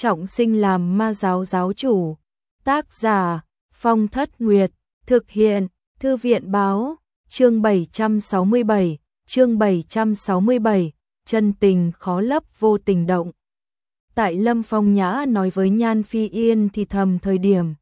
trọng sinh làm ma giáo giáo chủ. Tác giả Phong Thất Nguyệt, thực hiện Thư viện báo, chương 767, chân tình khó lấp vô tình động. Tại Lâm Phong Nhã nói với Nhan Phi Yên thì thầm thời điểm,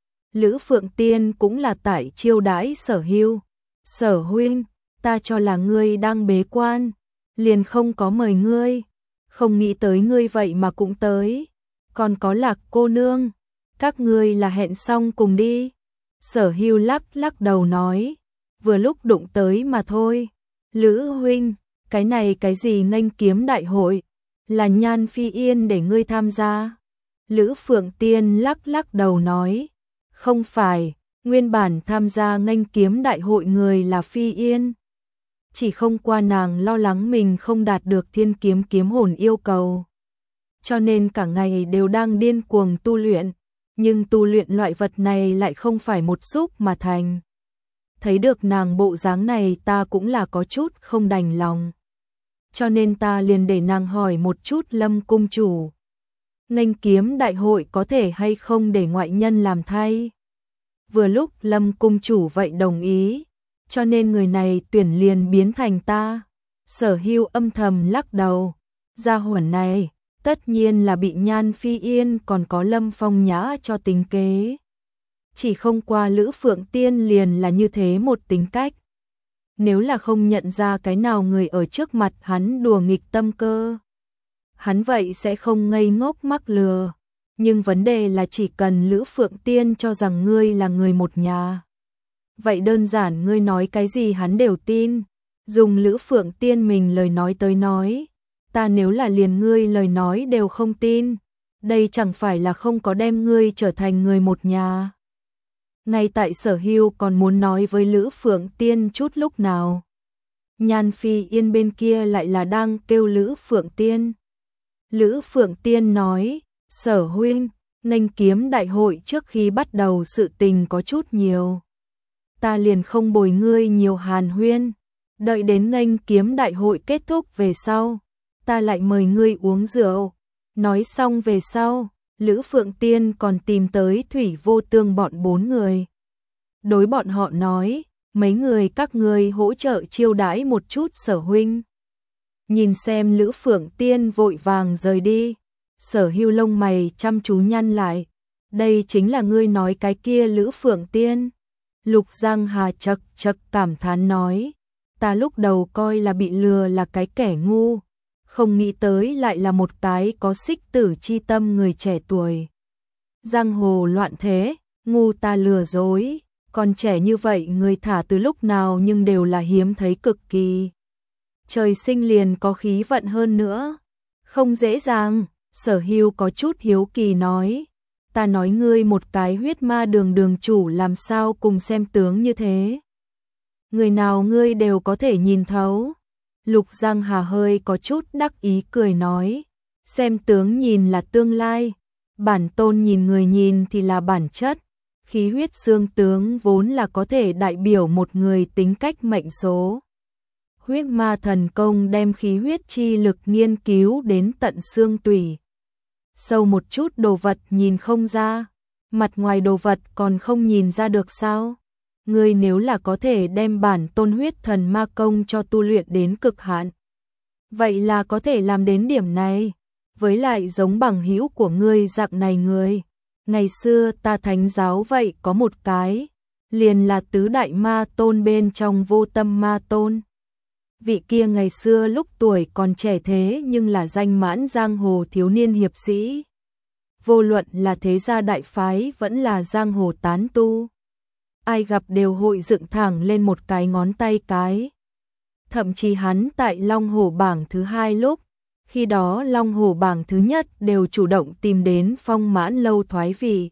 Lữ Phượng Tiên cũng là tại chiêu đãi Sở Hưu. Sở huynh, ta cho là ngươi đang bế quan, liền không có mời ngươi, không nghĩ tới ngươi vậy mà cũng tới. Còn có Lạc cô nương, các ngươi là hẹn xong cùng đi. Sở Hưu lắc đầu nói, vừa lúc đụng tới mà thôi. Lữ huynh, cái này cái gì nghênh kiếm đại hội, là Nhan Phi Yên để ngươi tham gia. Lữ Phượng Tiên lắc đầu nói, không phải, nguyên bản tham gia nghênh kiếm đại hội người là Phi Yên. Chỉ không qua nàng lo lắng mình không đạt được thiên kiếm kiếm hồn yêu cầu, cho nên cả ngày đều đang điên cuồng tu luyện, nhưng tu luyện loại vật này lại không phải một xúc mà thành. Thấy được nàng bộ dáng này ta cũng là có chút không đành lòng, cho nên ta liền để nàng hỏi một chút Lâm cung chủ, nghênh kiếm đại hội có thể hay không để ngoại nhân làm thay. Vừa lúc Lâm cung chủ vậy đồng ý, cho nên người này tuyển liền biến thành ta. Sở Hưu âm thầm lắc đầu, gia hỏa này tất nhiên là bị Nhan Phi Yên còn có Lâm Phong Nhã cho tính kế. Chỉ không qua Lữ Phượng Tiên liền là như thế một tính cách. Nếu là không nhận ra cái nào người ở trước mặt hắn đùa nghịch tâm cơ, hắn vậy sẽ không ngây ngốc mắc lừa. Nhưng vấn đề là chỉ cần Lữ Phượng Tiên cho rằng ngươi là người một nhà, vậy đơn giản ngươi nói cái gì hắn đều tin. Dùng Lữ Phượng Tiên mình lời nói tới nói, ta nếu là liền ngươi lời nói đều không tin, đây chẳng phải là không có đem ngươi trở thành người một nhà. Ngay tại Sở Hưu còn muốn nói với Lữ Phượng Tiên chút lúc nào, Nhan Phi Yên bên kia lại là đang kêu Lữ Phượng Tiên. Lữ Phượng Tiên nói, Sở huynh, nghênh kiếm đại hội trước khi bắt đầu sự tình có chút nhiều, ta liền không bồi ngươi nhiều hàn huyên, đợi đến nghênh kiếm đại hội kết thúc về sau, ta lại mời ngươi uống rượu. Nói xong về sau, Lữ Phượng Tiên còn tìm tới Thủy Vô Tương bọn 4 người. Đối bọn họ nói, mấy người các ngươi hỗ trợ chiêu đãi một chút Sở huynh. Nhìn xem Lữ Phượng Tiên vội vàng rời đi, Sở Hưu lông mày chăm chú nhăn lại, đây chính là ngươi nói cái kia Lữ Phượng Tiên. Lục Giang Hà chậc cảm thán nói, ta lúc đầu coi là bị lừa là cái kẻ ngu, không nghĩ tới lại là một cái có xích tử chi tâm người trẻ tuổi. Giang hồ loạn thế, ngu ta lừa dối, còn trẻ như vậy người thả từ lúc nào nhưng đều là hiếm thấy cực kỳ. Trời sinh liền có khí vận hơn nữa, không dễ dàng. Sở Hưu có chút hiếu kỳ nói, ta nói ngươi một cái huyết ma đường chủ làm sao cùng xem tướng như thế. Người nào ngươi đều có thể nhìn thấu. Lục Giang Hà hơi có chút đắc ý cười nói, xem tướng nhìn là tương lai, bản tôn nhìn người nhìn thì là bản chất. Khí huyết xương tướng vốn là có thể đại biểu một người tính cách mệnh số. Huyết ma thần công đem khí huyết chi lực nghiên cứu đến tận xương tủy. Sâu một chút đồ vật nhìn không ra, mặt ngoài đồ vật còn không nhìn ra được sao? Ngươi nếu là có thể đem bản tôn huyết thần ma công cho tu luyện đến cực hạn, vậy là có thể làm đến điểm này. Với lại giống bằng hữu của ngươi dạng này người, ngày xưa ta thánh giáo vậy có một cái, liền là tứ đại ma tôn bên trong Vô Tâm ma tôn. Vị kia ngày xưa lúc tuổi còn trẻ thế nhưng là danh mãn giang hồ thiếu niên hiệp sĩ. Vô luận là thế gia đại phái vẫn là giang hồ tán tu, ai gặp đều hội dựng thẳng lên một cái ngón tay cái. Thậm chí hắn tại Long Hổ bảng thứ 2 lúc, khi đó Long Hổ bảng thứ nhất đều chủ động tìm đến Phong Mãn Lâu thoái vị,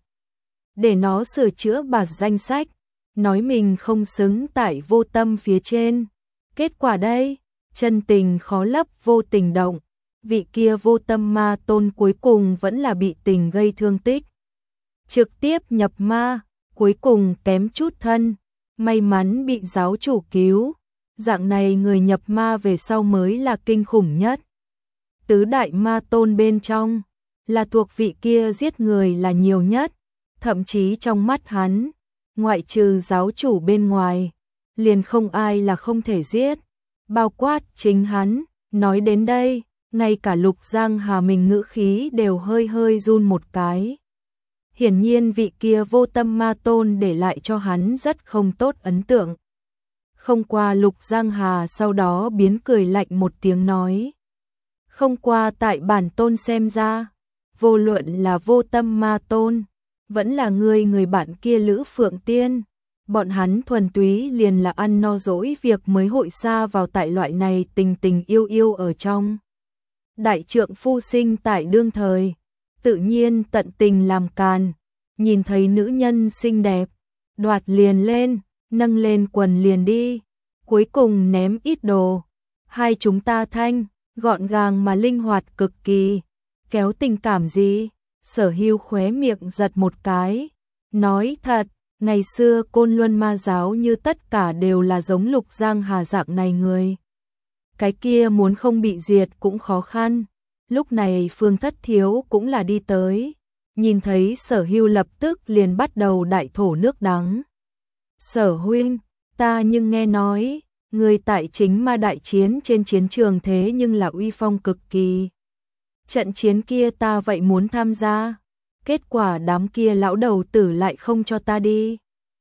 để nó sửa chữa bản danh sách, nói mình không xứng tại Vô Tâm phía trên. Kết quả đây, chân tình khó lấp vô tình động, vị kia Vô Tâm ma tôn cuối cùng vẫn là bị tình gây thương tích, trực tiếp nhập ma, cuối cùng kém chút thân, may mắn bị giáo chủ cứu. Dạng này người nhập ma về sau mới là kinh khủng nhất. Tứ đại ma tôn bên trong, là thuộc vị kia giết người là nhiều nhất, thậm chí trong mắt hắn, ngoại trừ giáo chủ bên ngoài, liền không ai là không thể giết, bao quát chính hắn. Nói đến đây, ngay cả Lục Giang Hà mình ngữ khí đều hơi hơi run một cái. Hiển nhiên vị kia vô tâm ma tôn để lại cho hắn rất không tốt ấn tượng. Không qua Lục Giang Hà sau đó biến cười lạnh một tiếng nói. Không qua tại bản tôn xem ra, vô luận là vô tâm ma tôn, vẫn là người bạn kia Lữ Phượng Tiên. Bọn hắn thuần túy liền là ăn no dỗi việc mới hội xa vào tại loại này tình tình yêu yêu ở trong. Đại trượng phu sinh tại đương thời, tự nhiên tận tình làm càn, nhìn thấy nữ nhân xinh đẹp, đoạt liền lên, nâng lên quần liền đi, cuối cùng ném ít đồ. Hai chúng ta thanh, gọn gàng mà linh hoạt cực kỳ, kéo tình cảm gì? Sở Hưu khóe miệng giật một cái, nói thật, ngày xưa Côn Luân ma giáo như tất cả đều là giống Lục Giang Hà dạng này người. Cái kia muốn không bị diệt cũng khó khăn. Lúc này Phương Thất Thiếu cũng là đi tới, nhìn thấy Sở Hưu lập tức liền bắt đầu đại thổ nước đắng. Sở huynh, ta nhưng nghe nói, người tại chính ma đại chiến trên chiến trường thế nhưng là uy phong cực kỳ. Trận chiến kia ta vậy muốn tham gia, kết quả đám kia lão đầu tử lại không cho ta đi.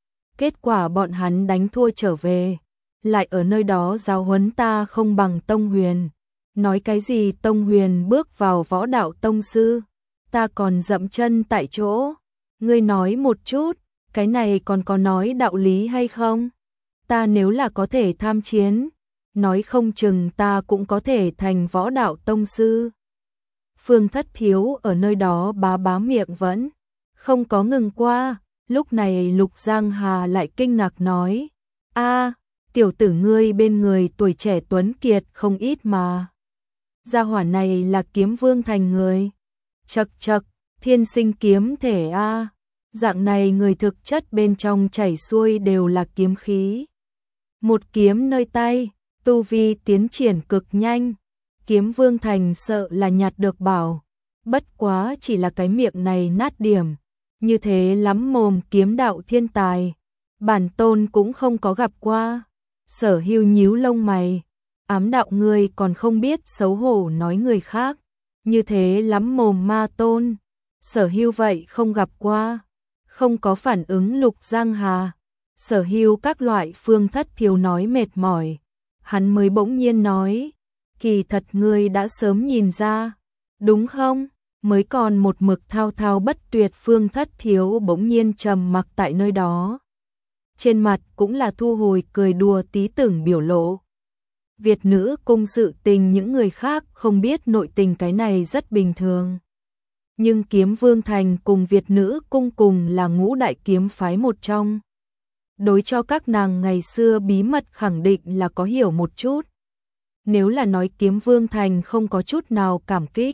Kết quả bọn hắn đánh thua trở về, lại ở nơi đó giáo huấn ta không bằng Tông Huyền. Nói cái gì Tông Huyền bước vào võ đạo tông sư, ta còn dậm chân tại chỗ. Ngươi nói một chút, cái này còn có nói đạo lý hay không? Ta nếu là có thể tham chiến, nói không chừng ta cũng có thể thành võ đạo tông sư. Phương Thất Thiếu ở nơi đó bá miệng vẫn không có ngừng qua. Lúc này Lục Giang Hà lại kinh ngạc nói, a, tiểu tử ngươi bên người tuổi trẻ tuấn kiệt không ít mà. Gia hỏa này là Kiếm Vương thành người. Chậc chậc, thiên sinh kiếm thể a. Dạng này người thực chất bên trong chảy xuôi đều là kiếm khí. Một kiếm nơi tay, tu vi tiến triển cực nhanh. Kiếm Vương thành sợ là nhặt được bảo. Bất quá chỉ là cái miệng này nát điểm. Như thế lắm mồm kiếm đạo thiên tài, bản tôn cũng không có gặp qua. Sở Hưu nhíu lông mày, ám đạo ngươi còn không biết xấu hổ nói người khác, như thế lắm mồm ma tôn. Sở Hưu vậy không gặp qua, không có phản ứng Lục Giang Hà. Sở Hưu các loại Phương Thất Thiếu nói mệt mỏi, hắn mới bỗng nhiên nói, kỳ thật ngươi đã sớm nhìn ra, đúng không? Mới còn một mực thao thao bất tuyệt Phương Thất Thiếu bỗng nhiên trầm mặc tại nơi đó. Trên mặt cũng là thu hồi cười đùa tí tưởng biểu lộ. Việt nữ cung sự tình những người khác không biết nội tình cái này rất bình thường. Nhưng Kiếm Vương thành cùng Việt nữ cung cùng là ngũ đại kiếm phái một trong. Đối cho các nàng ngày xưa bí mật khẳng định là có hiểu một chút. Nếu là nói Kiếm Vương thành không có chút nào cảm kích,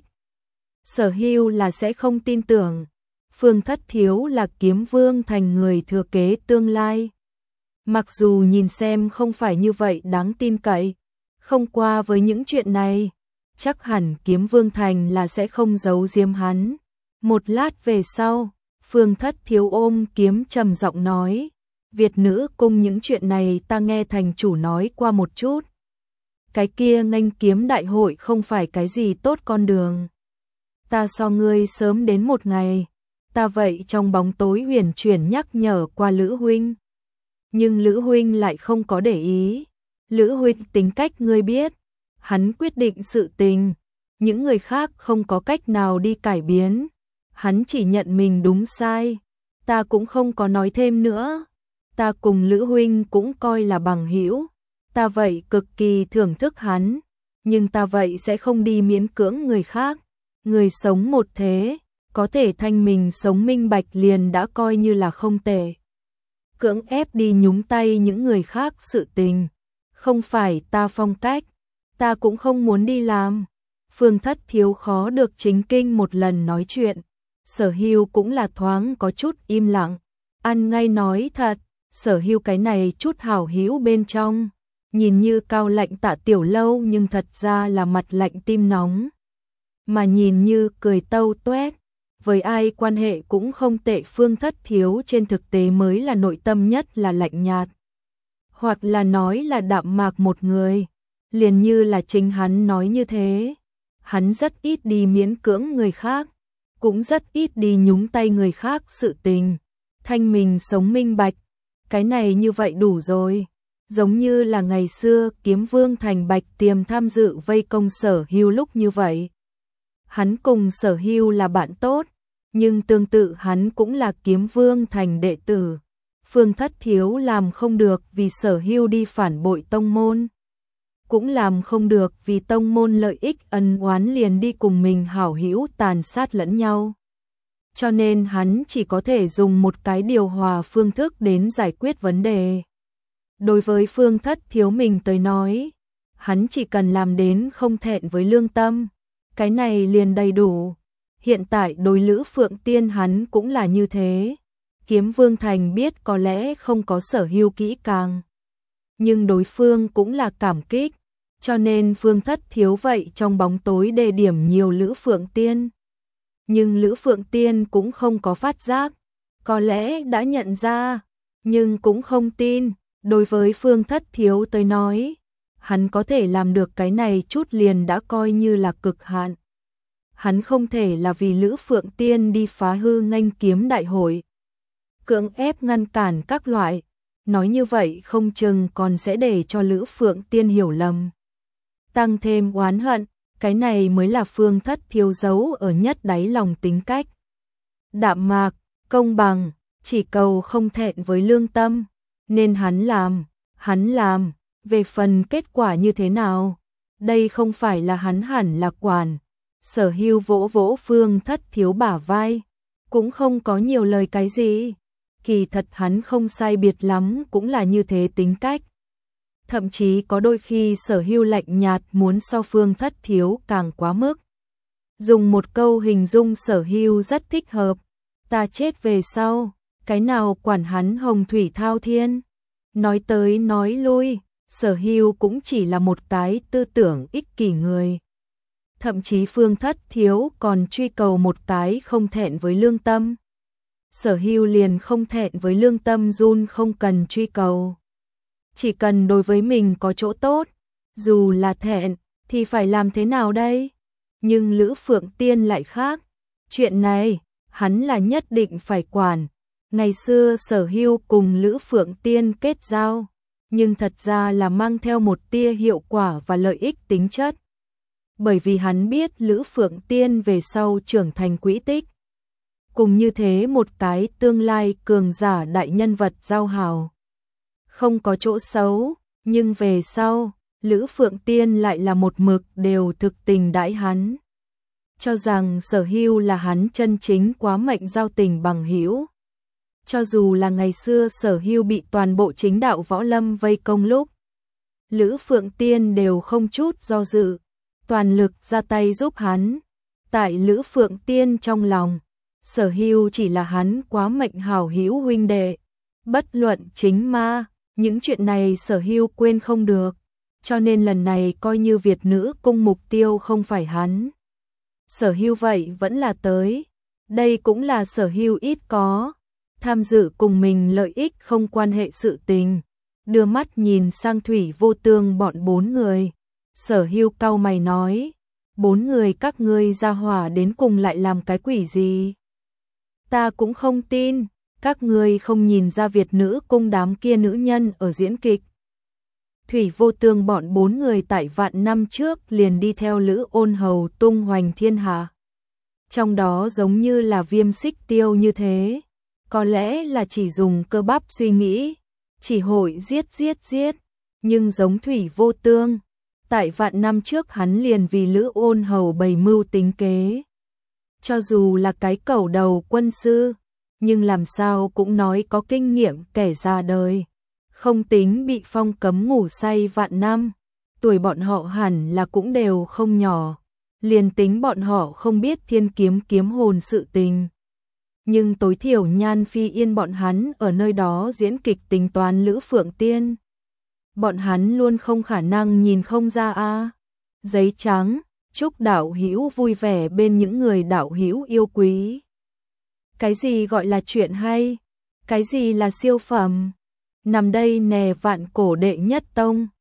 Sở Hưu là sẽ không tin tưởng. Phương Thất Thiếu là Kiếm Vương thành người thừa kế tương lai. Mặc dù nhìn xem không phải như vậy đáng tin cậy, không qua với những chuyện này, chắc hẳn Kiếm Vương thành là sẽ không giấu giếm hắn. Một lát về sau, Phương Thất Thiếu ôm kiếm trầm giọng nói, Việt nữ cung những chuyện này ta nghe thành chủ nói qua một chút. Cái kia nghênh kiếm đại hội không phải cái gì tốt con đường. Ta so ngươi sớm đến một ngày, ta vậy trong bóng tối huyền chuyển nhắc nhở qua Lữ huynh. Nhưng Lữ huynh lại không có để ý. Lữ huynh tính cách ngươi biết, hắn quyết định sự tình, những người khác không có cách nào đi cải biến. Hắn chỉ nhận mình đúng sai, ta cũng không có nói thêm nữa. Ta cùng Lữ huynh cũng coi là bằng hữu, ta vậy cực kỳ thưởng thức hắn, nhưng ta vậy sẽ không đi miễn cưỡng người khác. Người sống một thế, có thể thanh mình sống minh bạch liền đã coi như là không tệ. Cưỡng ép đi nhúng tay những người khác sự tình, không phải ta phong cách, ta cũng không muốn đi làm. Phương Thất Thiếu khó được chính kinh một lần nói chuyện, Sở Hưu cũng là thoáng có chút im lặng, ăn ngay nói thật, Sở Hưu cái này chút hảo hữu bên trong, nhìn như cao lạnh Tạ Tiểu Lâu nhưng thật ra là mặt lạnh tim nóng. mà nhìn như cười tâu toét. Với ai quan hệ cũng không tệ, Phương Thất Thiếu trên thực tế mới là nội tâm nhất là lạnh nhạt. Hoặc là nói là đạm mạc một người, liền như là chính hắn nói như thế. Hắn rất ít đi miễn cưỡng người khác, cũng rất ít đi nhúng tay người khác sự tình. Thanh mình sống minh bạch, cái này như vậy đủ rồi. Giống như là ngày xưa Kiếm Vương Thành Bạch Tiềm tham dự vây công Sở Hưu lúc như vậy. Hắn cùng Sở Hưu là bạn tốt, nhưng tương tự hắn cũng là Kiếm Vương Thành đệ tử. Phương Thất Thiếu làm không được vì Sở Hưu đi phản bội tông môn, cũng làm không được vì tông môn lợi ích ân oán liền đi cùng mình hảo hữu tàn sát lẫn nhau. Cho nên hắn chỉ có thể dùng một cái điều hòa phương thức đến giải quyết vấn đề. Đối với Phương Thất Thiếu mình tới nói, hắn chỉ cần làm đến không thẹn với lương tâm, cái này liền đầy đủ. Hiện tại đối Lữ Phượng Tiên hắn cũng là như thế. Kiếm Vương Thành biết có lẽ không có Sở Hưu kỹ càng, nhưng đối phương cũng là cảm kích, cho nên Phương Thất Thiếu vậy trong bóng tối đề điểm nhiều Lữ Phượng Tiên. Nhưng Lữ Phượng Tiên cũng không có phát giác, có lẽ đã nhận ra, nhưng cũng không tin. Đối với Phương Thất Thiếu tới nói, hắn có thể làm được cái này chút liền đã coi như là cực hạn. Hắn không thể là vì Lữ Phượng Tiên đi phá hư nghênh kiếm đại hội, cưỡng ép ngăn cản các loại, nói như vậy không chừng còn sẽ để cho Lữ Phượng Tiên hiểu lầm, tăng thêm oán hận. Cái này mới là Phương Thất Thiếu giấu ở nhất đáy lòng tính cách. Đạm mạc, công bằng, chỉ cầu không thẹn với lương tâm, nên hắn làm, về phần kết quả như thế nào, đây không phải là hắn hẳn là quản. Sở Hưu vỗ vỗ Phương Thất Thiếu bả vai, cũng không có nhiều lời cái gì. Kỳ thật hắn không sai biệt lắm cũng là như thế tính cách. Thậm chí có đôi khi Sở Hưu lạnh nhạt muốn so Phương Thất Thiếu càng quá mức. Dùng một câu hình dung Sở Hưu rất thích hợp, ta chết về sau, cái nào quản hắn hồng thủy thao thiên. Nói tới nói lui, Sở Hưu cũng chỉ là một cái tư tưởng ích kỷ người. Thậm chí Phương Thất Thiếu còn truy cầu một cái không thẹn với lương tâm. Sở Hưu liền không thẹn với lương tâm run không cần truy cầu. Chỉ cần đối với mình có chỗ tốt, dù là thẹn, thì phải làm thế nào đây? Nhưng Lữ Phượng Tiên lại khác. Chuyện này, hắn là nhất định phải quản. Ngày xưa Sở Hưu cùng Lữ Phượng Tiên kết giao, nhưng thật ra là mang theo một tia hiệu quả và lợi ích tính chất. Bởi vì hắn biết Lữ Phượng Tiên về sau trưởng thành quỹ tích. Cùng như thế một cái tương lai cường giả đại nhân vật giao hảo. Không có chỗ xấu, nhưng về sau, Lữ Phượng Tiên lại là một mực đều thực tình đãi hắn. Cho rằng Sở Hưu là hắn chân chính quá mệnh giao tình bằng hữu. Cho dù là ngày xưa Sở Hưu bị toàn bộ chính đạo võ lâm vây công lúc, Lữ Phượng Tiên đều không chút do dự, toàn lực ra tay giúp hắn. Tại Lữ Phượng Tiên trong lòng, Sở Hưu chỉ là hắn quá mệnh hảo hữu huynh đệ. Bất luận chính ma, những chuyện này Sở Hưu quên không được, cho nên lần này coi như Việt nữ cung mục tiêu không phải hắn. Sở Hưu vậy vẫn là tới, đây cũng là Sở Hưu ít có, tham dự cùng mình lợi ích không quan hệ sự tình. Đưa mắt nhìn sang Thủy Vô Tương bọn 4 người, Sở Hưu cau mày nói, 4 người các ngươi ra hỏa đến cùng lại làm cái quỷ gì? Ta cũng không tin, các ngươi không nhìn ra Việt nữ cung đám kia nữ nhân ở diễn kịch. Thủy Vô Tương bọn 4 người tại vạn năm trước liền đi theo Lữ Ôn Hầu tung hoành thiên hạ. Trong đó giống như là Viêm Xích Tiêu như thế, có lẽ là chỉ dùng cơ bắp suy nghĩ, chỉ hội giết, nhưng giống Thủy Vô Tương, tại vạn năm trước hắn liền vì Lữ Ôn Hầu bày mưu tính kế. Cho dù là cái cẩu đầu quân sư, nhưng làm sao cũng nói có kinh nghiệm kẻ ra đời. Không tính bị phong cấm ngủ say vạn năm, tuổi bọn họ hẳn là cũng đều không nhỏ. Liền tính bọn họ không biết thiên kiếm kiếm hồn sự tình, nhưng tối thiểu Nhan Phi Yên bọn hắn ở nơi đó diễn kịch tính toán Lữ Phượng Tiên. Bọn hắn luôn không khả năng nhìn không ra a. Giấy trắng, chúc đạo hữu vui vẻ bên những người đạo hữu yêu quý. Cái gì gọi là chuyện hay? Cái gì là siêu phẩm? Nằm đây nè vạn cổ đệ nhất tông.